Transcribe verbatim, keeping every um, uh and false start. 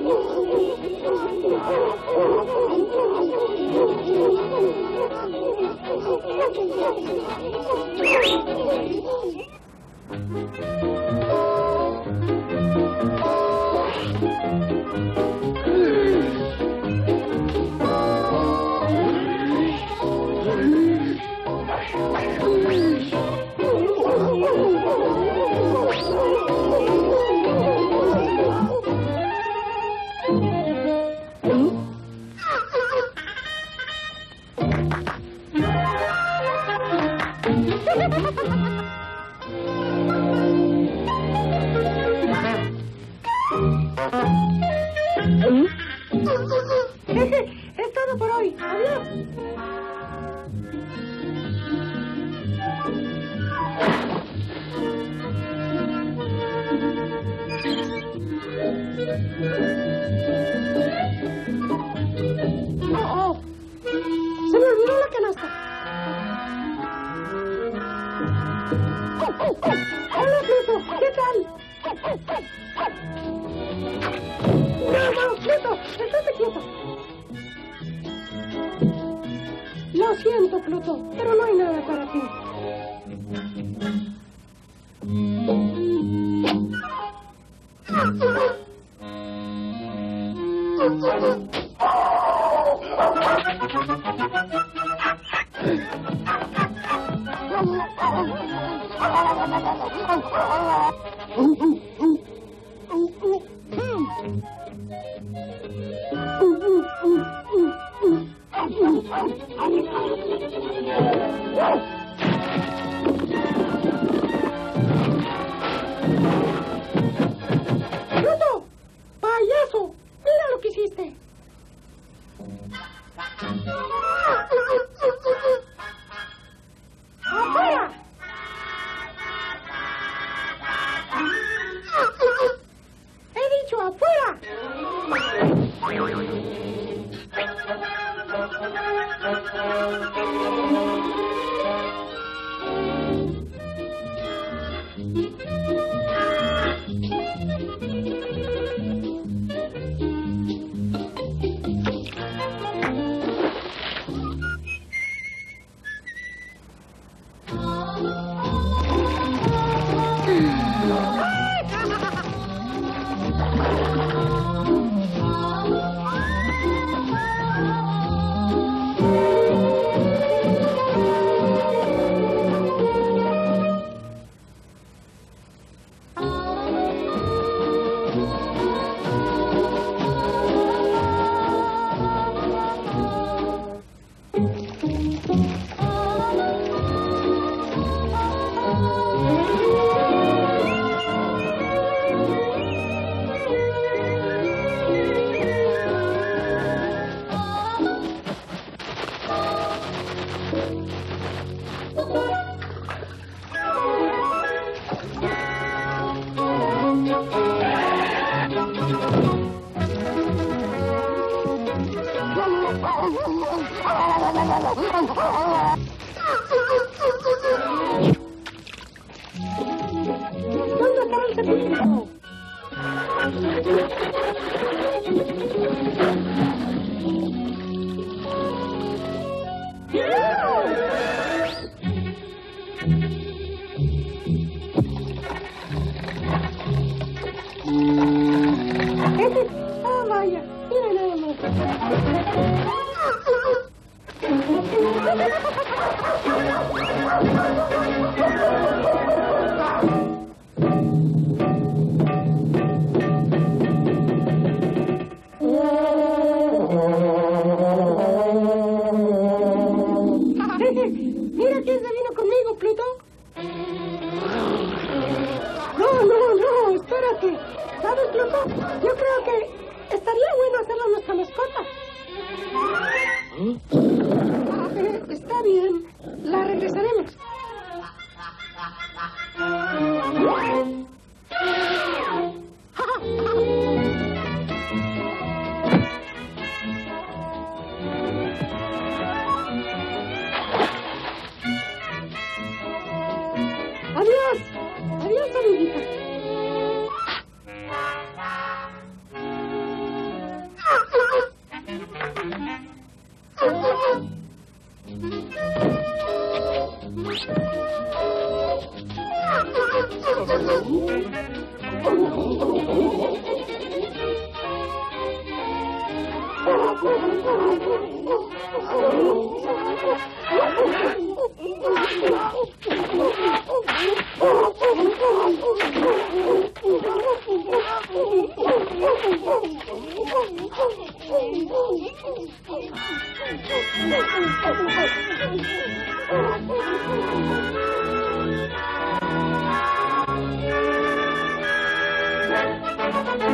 Es todo por hoy. Adiós. Oh, oh. Se me olvidó la canasta. Oh, oh, oh. Hola, Pluto. ¿Qué tal? No, no, Pluto. Estate quieto. Lo siento, Pluto, pero no hay nada para ti. ¡Pluto! ¡Payaso! ¡Mira lo que hiciste! ¡Afuera! ¡He dicho afuera! ¿Dónde está el cepillo? Ah, vaya, mira nada más. Mira quién se vino conmigo, Pluto. No, no, no, espérate. ¿Sabes, Pluto? Yo creo que estaría bueno hacerlo nuestra mascota. Eh, está bien, la regresaremos. Adiós, adiós, amiguita. Thank you.